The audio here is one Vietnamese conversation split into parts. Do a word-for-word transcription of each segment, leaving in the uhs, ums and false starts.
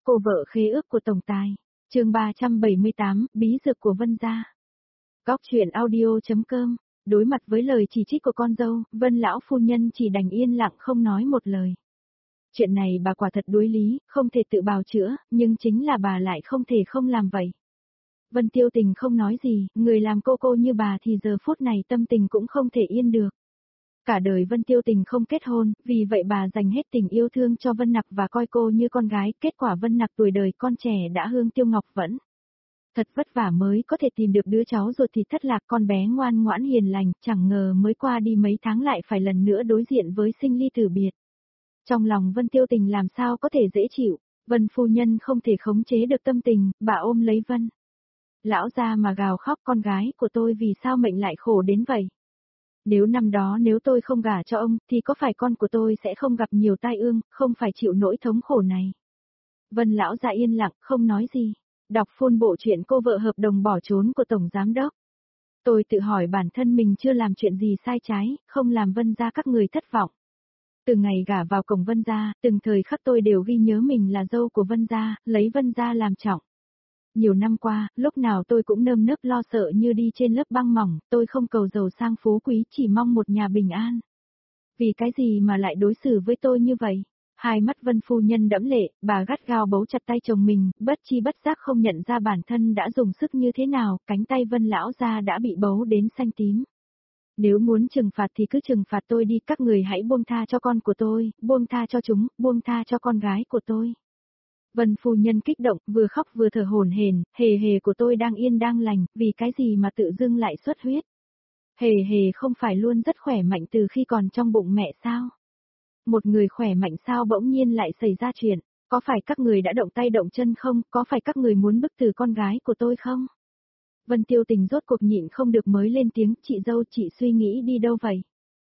cô vợ khế ước của tổng tài. Chương ba trăm bảy mươi tám, bí dược của Vân gia. Góc truyện audio chấm com. Đối mặt với lời chỉ trích của con dâu, Vân lão phu nhân chỉ đành yên lặng không nói một lời. Chuyện này bà quả thật đối lý, không thể tự bào chữa, nhưng chính là bà lại không thể không làm vậy. Vân Tiêu Tình không nói gì, người làm cô cô như bà thì giờ phút này tâm tình cũng không thể yên được. Cả đời Vân Tiêu Tình không kết hôn, vì vậy bà dành hết tình yêu thương cho Vân Nặc và coi cô như con gái, kết quả Vân Nặc tuổi đời con trẻ đã hương tiêu ngọc vẫn. Thật vất vả mới có thể tìm được đứa cháu ruột thì thất lạc, con bé ngoan ngoãn hiền lành, chẳng ngờ mới qua đi mấy tháng lại phải lần nữa đối diện với sinh ly tử biệt. Trong lòng Vân Tiêu Tình làm sao có thể dễ chịu, Vân phu nhân không thể khống chế được tâm tình, bà ôm lấy Vân lão gia mà gào khóc, con gái của tôi vì sao mệnh lại khổ đến vậy? Nếu năm đó nếu tôi không gả cho ông, thì có phải con của tôi sẽ không gặp nhiều tai ương, không phải chịu nỗi thống khổ này? Vân lão gia yên lặng, không nói gì. Đọc full bộ truyện cô vợ hợp đồng bỏ trốn của Tổng Giám Đốc. Tôi tự hỏi bản thân mình chưa làm chuyện gì sai trái, không làm Vân gia các người thất vọng. Từ ngày gả vào cổng Vân gia, từng thời khắc tôi đều ghi nhớ mình là dâu của Vân gia, lấy Vân gia làm trọng. Nhiều năm qua, lúc nào tôi cũng nơm nớp lo sợ như đi trên lớp băng mỏng, tôi không cầu giàu sang phú quý, chỉ mong một nhà bình an. Vì cái gì mà lại đối xử với tôi như vậy? Hai mắt Vân phu nhân đẫm lệ, bà gắt gao bấu chặt tay chồng mình, bất chi bất giác không nhận ra bản thân đã dùng sức như thế nào, cánh tay Vân lão gia đã bị bấu đến xanh tím. Nếu muốn trừng phạt thì cứ trừng phạt tôi đi, các người hãy buông tha cho con của tôi, buông tha cho chúng, buông tha cho con gái của tôi. Vân phu nhân kích động, vừa khóc vừa thở hổn hển, hề hề của tôi đang yên đang lành, vì cái gì mà tự dưng lại xuất huyết? Hề hề không phải luôn rất khỏe mạnh từ khi còn trong bụng mẹ sao? Một người khỏe mạnh sao bỗng nhiên lại xảy ra chuyện? Có phải các người đã động tay động chân không? Có phải các người muốn bức tử con gái của tôi không? Vân Tiêu Tình rốt cuộc nhịn không được mới lên tiếng, chị dâu, chị suy nghĩ đi đâu vậy?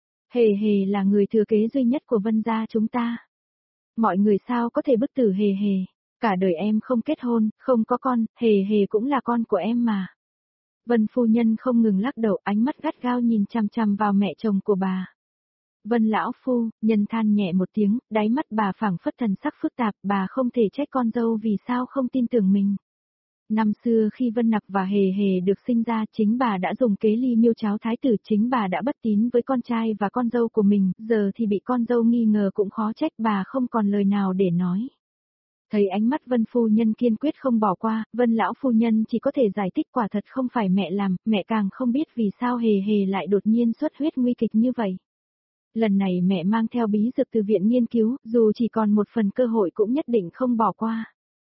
Hề hề là người thừa kế duy nhất của Vân gia chúng ta. Mọi người sao có thể bức tử hề hề? Cả đời em không kết hôn, không có con, hề hề cũng là con của em mà. Vân phu nhân không ngừng lắc đầu, ánh mắt gắt gao nhìn chằm chằm vào mẹ chồng của bà. Vân lão phu, nhân than nhẹ một tiếng, đáy mắt bà phảng phất thần sắc phức tạp, bà không thể trách con dâu vì sao không tin tưởng mình. Năm xưa khi Vân Nặc và Hề Hề được sinh ra, chính bà đã dùng kế ly miêu cháo thái tử, chính bà đã bất tín với con trai và con dâu của mình, giờ thì bị con dâu nghi ngờ cũng khó trách, bà không còn lời nào để nói. Thấy ánh mắt Vân phu nhân kiên quyết không bỏ qua, Vân lão phu nhân chỉ có thể giải thích quả thật không phải mẹ làm, mẹ càng không biết vì sao Hề Hề lại đột nhiên xuất huyết nguy kịch như vậy. Lần này mẹ mang theo bí dược từ viện nghiên cứu, dù chỉ còn một phần cơ hội cũng nhất định không bỏ qua.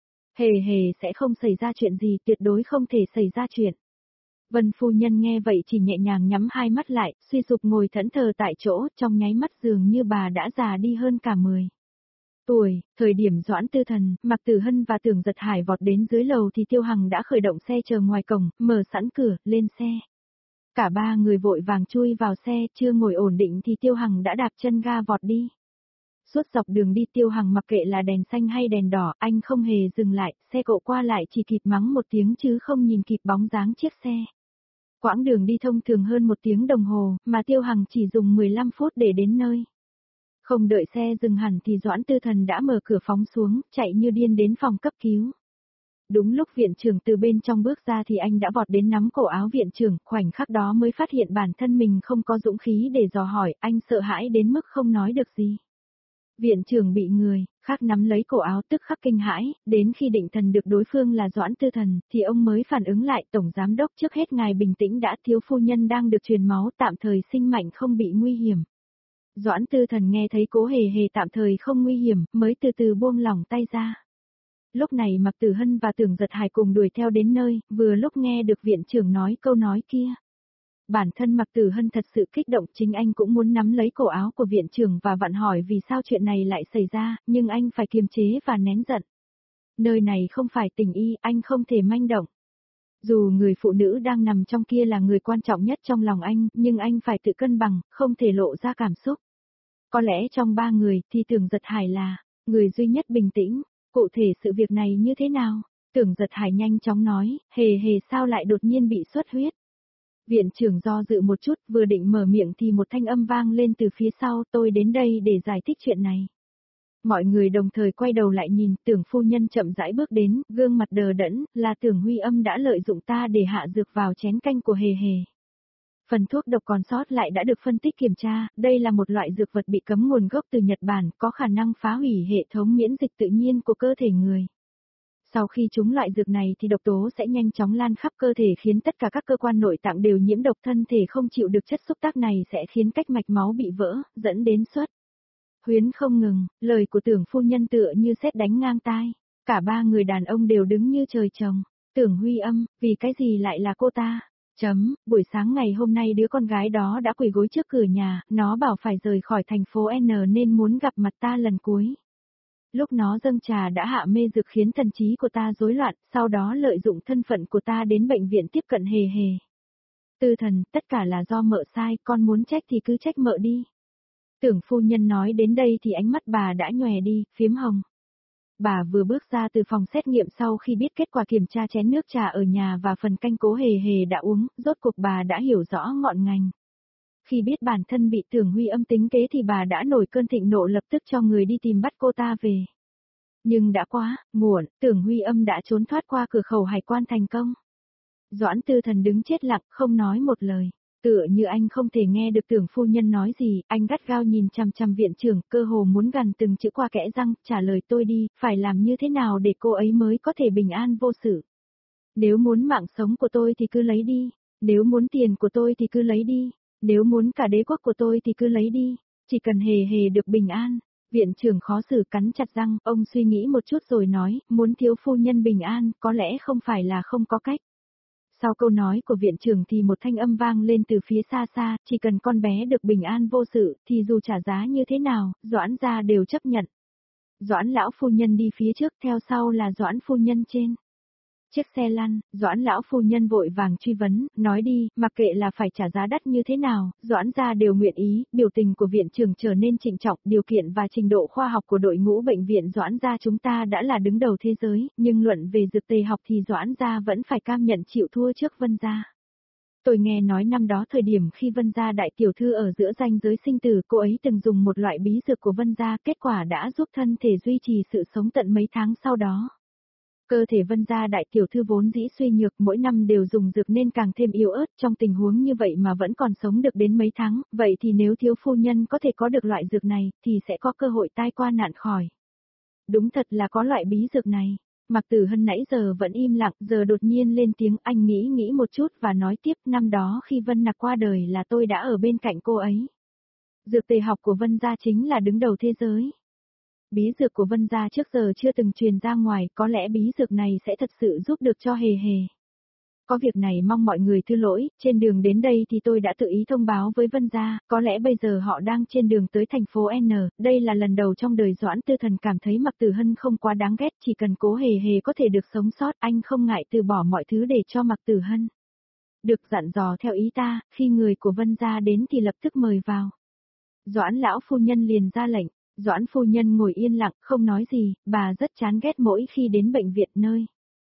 Hề hề sẽ không xảy ra chuyện gì, tuyệt đối không thể xảy ra chuyện. Vân phu nhân nghe vậy chỉ nhẹ nhàng nhắm hai mắt lại, suy sụp ngồi thẫn thờ tại chỗ, trong nháy mắt dường như bà đã già đi hơn cả mười tuổi. Thời điểm Doãn Tư Thần, Mạc Tử Hân và Tưởng Giật Hải vọt đến dưới lầu thì Tiêu Hằng đã khởi động xe chờ ngoài cổng, mở sẵn cửa, lên xe. Cả ba người vội vàng chui vào xe, chưa ngồi ổn định thì Tiêu Hằng đã đạp chân ga vọt đi. Suốt dọc đường đi Tiêu Hằng mặc kệ là đèn xanh hay đèn đỏ, anh không hề dừng lại, xe cộ qua lại chỉ kịp mắng một tiếng chứ không nhìn kịp bóng dáng chiếc xe. Quãng đường đi thông thường hơn một tiếng đồng hồ, mà Tiêu Hằng chỉ dùng mười lăm phút để đến nơi. Không đợi xe dừng hẳn thì Doãn Tư Thần đã mở cửa phóng xuống, chạy như điên đến phòng cấp cứu. Đúng lúc viện trưởng từ bên trong bước ra thì anh đã vọt đến nắm cổ áo viện trưởng, khoảnh khắc đó mới phát hiện bản thân mình không có dũng khí để dò hỏi, anh sợ hãi đến mức không nói được gì. Viện trưởng bị người khác nắm lấy cổ áo tức khắc kinh hãi, đến khi định thần được đối phương là Doãn Tư Thần, thì ông mới phản ứng lại, Tổng Giám Đốc trước hết ngài bình tĩnh đã, thiếu phu nhân đang được truyền máu, tạm thời sinh mệnh không bị nguy hiểm. Doãn Tư Thần nghe thấy Cố Hề Hề tạm thời không nguy hiểm, mới từ từ buông lỏng tay ra. Lúc này Mạc Tử Hân và Tưởng Giật Hải cùng đuổi theo đến nơi, vừa lúc nghe được viện trưởng nói câu nói kia. Bản thân Mạc Tử Hân thật sự kích động, chính anh cũng muốn nắm lấy cổ áo của viện trưởng và vặn hỏi vì sao chuyện này lại xảy ra, nhưng anh phải kiềm chế và nén giận. Nơi này không phải tình y, anh không thể manh động. Dù người phụ nữ đang nằm trong kia là người quan trọng nhất trong lòng anh, nhưng anh phải tự cân bằng, không thể lộ ra cảm xúc. Có lẽ trong ba người thì Tưởng Giật Hải là người duy nhất bình tĩnh. Cụ thể sự việc này như thế nào? Tưởng Giật Hải nhanh chóng nói, hề hề sao lại đột nhiên bị xuất huyết? Viện trưởng do dự một chút, vừa định mở miệng thì một thanh âm vang lên từ phía sau, tôi đến đây để giải thích chuyện này. Mọi người đồng thời quay đầu lại nhìn, Tưởng phu nhân chậm rãi bước đến, gương mặt đờ đẫn, là Tưởng Huy Âm đã lợi dụng ta để hạ dược vào chén canh của hề hề. Phần thuốc độc còn sót lại đã được phân tích kiểm tra, đây là một loại dược vật bị cấm nguồn gốc từ Nhật Bản, có khả năng phá hủy hệ thống miễn dịch tự nhiên của cơ thể người. Sau khi trúng loại dược này thì độc tố sẽ nhanh chóng lan khắp cơ thể khiến tất cả các cơ quan nội tạng đều nhiễm độc, thân thể không chịu được chất xúc tác này sẽ khiến cách mạch máu bị vỡ, dẫn đến xuất huyết không ngừng, lời của Tưởng phu nhân tựa như sét đánh ngang tai. Cả ba người đàn ông đều đứng như trời trồng. Tưởng Huy Âm, vì cái gì lại là cô ta? Chấm, buổi sáng ngày hôm nay đứa con gái đó đã quỳ gối trước cửa nhà, nó bảo phải rời khỏi thành phố N nên muốn gặp mặt ta lần cuối. Lúc nó dâng trà đã hạ mê dược khiến thần trí của ta rối loạn, sau đó lợi dụng thân phận của ta đến bệnh viện tiếp cận hề hề. Tư thần, tất cả là do mợ sai, con muốn trách thì cứ trách mợ đi. Tưởng phu nhân nói đến đây thì ánh mắt bà đã nhòe đi, phiếm hồng. Bà vừa bước ra từ phòng xét nghiệm sau khi biết kết quả kiểm tra chén nước trà ở nhà và phần canh cố hề hề đã uống, rốt cuộc bà đã hiểu rõ ngọn ngành. Khi biết bản thân bị Tưởng Huy Âm tính kế thì bà đã nổi cơn thịnh nộ, lập tức cho người đi tìm bắt cô ta về. Nhưng đã quá, muộn, Tưởng Huy Âm đã trốn thoát qua cửa khẩu hải quan thành công. Doãn Tư Thần đứng chết lặng, không nói một lời. Tựa như anh không thể nghe được Tưởng phu nhân nói gì, anh gắt gao nhìn chằm chằm viện trưởng, cơ hồ muốn gằn từng chữ qua kẽ răng, trả lời tôi đi, phải làm như thế nào để cô ấy mới có thể bình an vô sự. Nếu muốn mạng sống của tôi thì cứ lấy đi, nếu muốn tiền của tôi thì cứ lấy đi, nếu muốn cả đế quốc của tôi thì cứ lấy đi, chỉ cần hề hề được bình an. Viện trưởng khó xử cắn chặt răng, ông suy nghĩ một chút rồi nói, muốn thiếu phu nhân bình an, có lẽ không phải là không có cách. Sau câu nói của viện trưởng thì một thanh âm vang lên từ phía xa xa, chỉ cần con bé được bình an vô sự, thì dù trả giá như thế nào, Doãn gia đều chấp nhận. Doãn lão phu nhân đi phía trước, theo sau là Doãn phu nhân trên chiếc xe lăn. Doãn lão phu nhân vội vàng truy vấn, nói đi, mặc kệ là phải trả giá đắt như thế nào, Doãn gia đều nguyện ý. Biểu tình của viện trưởng trở nên trịnh trọng, điều kiện và trình độ khoa học của đội ngũ bệnh viện Doãn gia chúng ta đã là đứng đầu thế giới, nhưng luận về dược tề học thì Doãn gia vẫn phải cam nhận chịu thua trước Vân gia. Tôi nghe nói năm đó thời điểm khi Vân gia đại tiểu thư ở giữa ranh giới sinh tử, cô ấy từng dùng một loại bí dược của Vân gia, kết quả đã giúp thân thể duy trì sự sống tận mấy tháng sau đó. Cơ thể Vân gia đại tiểu thư vốn dĩ suy nhược, mỗi năm đều dùng dược nên càng thêm yếu ớt, trong tình huống như vậy mà vẫn còn sống được đến mấy tháng, vậy thì nếu thiếu phu nhân có thể có được loại dược này, thì sẽ có cơ hội tai qua nạn khỏi. Đúng thật là có loại bí dược này. Mạc Tử Hân nãy giờ vẫn im lặng, giờ đột nhiên lên tiếng, anh nghĩ nghĩ một chút và nói tiếp, năm đó khi Vân Nặc qua đời là tôi đã ở bên cạnh cô ấy. Dược tề học của Vân gia chính là đứng đầu thế giới. Bí dược của Vân gia trước giờ chưa từng truyền ra ngoài, có lẽ bí dược này sẽ thật sự giúp được cho hề hề. Có việc này mong mọi người thứ lỗi, trên đường đến đây thì tôi đã tự ý thông báo với Vân gia, có lẽ bây giờ họ đang trên đường tới thành phố N, đây là lần đầu trong đời Doãn Tư Thần cảm thấy Mạc Tử Hân không quá đáng ghét, chỉ cần cố hề hề có thể được sống sót, anh không ngại từ bỏ mọi thứ để cho Mạc Tử Hân. Được dặn dò theo ý ta, khi người của Vân gia đến thì lập tức mời vào. Doãn lão phu nhân liền ra lệnh. Doãn phu nhân ngồi yên lặng, không nói gì, bà rất chán ghét mỗi khi đến bệnh viện nơi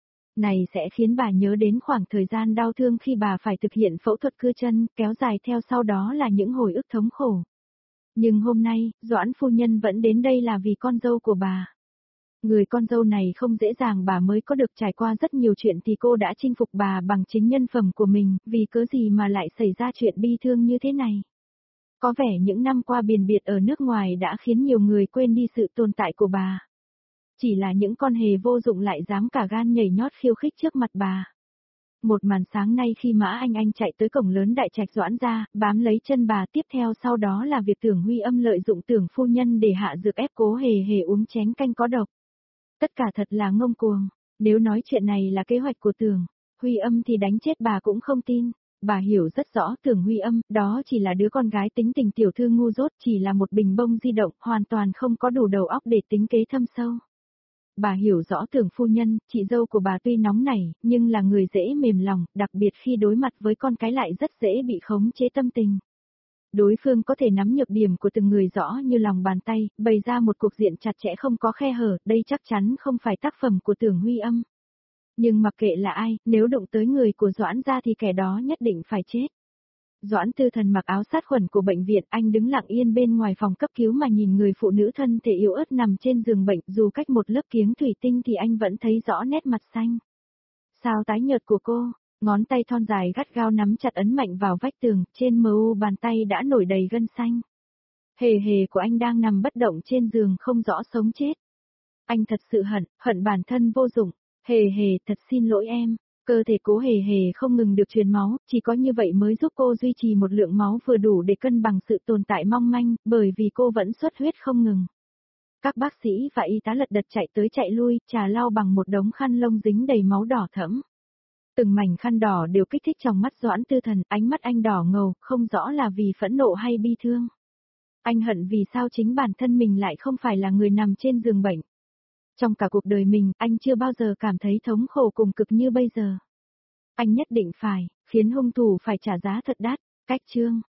này sẽ khiến bà nhớ đến khoảng thời gian đau thương khi bà phải thực hiện phẫu thuật cưa chân, kéo dài theo sau đó là những hồi ức thống khổ. Nhưng hôm nay, Doãn phu nhân vẫn đến đây là vì con dâu của bà. Người con dâu này không dễ dàng bà mới có được, trải qua rất nhiều chuyện thì cô đã chinh phục bà bằng chính nhân phẩm của mình, vì cớ gì mà lại xảy ra chuyện bi thương như thế này. Có vẻ những năm qua biền biệt ở nước ngoài đã khiến nhiều người quên đi sự tồn tại của bà. Chỉ là những con hề vô dụng lại dám cả gan nhảy nhót khiêu khích trước mặt bà. Một màn sáng nay khi Mã Anh Anh chạy tới cổng lớn đại trạch Doãn gia, bám lấy chân bà, tiếp theo sau đó là việc Tưởng Huy Âm lợi dụng Tưởng phu nhân để hạ dược ép cố hề hề uống chén canh có độc. Tất cả thật là ngông cuồng, nếu nói chuyện này là kế hoạch của Tưởng Huy Âm thì đánh chết bà cũng không tin. Bà hiểu rất rõ Tưởng Huy Âm, đó chỉ là đứa con gái tính tình tiểu thư ngu dốt, chỉ là một bình bông di động, hoàn toàn không có đủ đầu óc để tính kế thâm sâu. Bà hiểu rõ Tưởng phu nhân, chị dâu của bà tuy nóng nảy, nhưng là người dễ mềm lòng, đặc biệt khi đối mặt với con cái lại rất dễ bị khống chế tâm tình. Đối phương có thể nắm nhược điểm của từng người rõ như lòng bàn tay, bày ra một cuộc diện chặt chẽ không có khe hở, đây chắc chắn không phải tác phẩm của Tưởng Huy Âm. Nhưng mặc kệ là ai, nếu đụng tới người của Doãn gia thì kẻ đó nhất định phải chết. Doãn Tư Thần mặc áo sát khuẩn của bệnh viện, anh đứng lặng yên bên ngoài phòng cấp cứu mà nhìn người phụ nữ thân thể yếu ớt nằm trên giường bệnh, dù cách một lớp kiếng thủy tinh thì anh vẫn thấy rõ nét mặt xanh sao tái nhợt của cô, ngón tay thon dài gắt gao nắm chặt ấn mạnh vào vách tường, trên mờ u bàn tay đã nổi đầy gân xanh. Hề hề của anh đang nằm bất động trên giường không rõ sống chết. Anh thật sự hận, hận bản thân vô dụng. Hề hề, thật xin lỗi em. Cơ thể cố hề hề không ngừng được truyền máu, chỉ có như vậy mới giúp cô duy trì một lượng máu vừa đủ để cân bằng sự tồn tại mong manh, bởi vì cô vẫn xuất huyết không ngừng. Các bác sĩ và y tá lật đật chạy tới chạy lui, trà lau bằng một đống khăn lông dính đầy máu đỏ thẫm. Từng mảnh khăn đỏ đều kích thích trong mắt Doãn Tư Thần, ánh mắt anh đỏ ngầu, không rõ là vì phẫn nộ hay bi thương. Anh hận vì sao chính bản thân mình lại không phải là người nằm trên giường bệnh. Trong cả cuộc đời mình, anh chưa bao giờ cảm thấy thống khổ cùng cực như bây giờ. Anh nhất định phải, khiến hung thủ phải trả giá thật đắt. Cách chương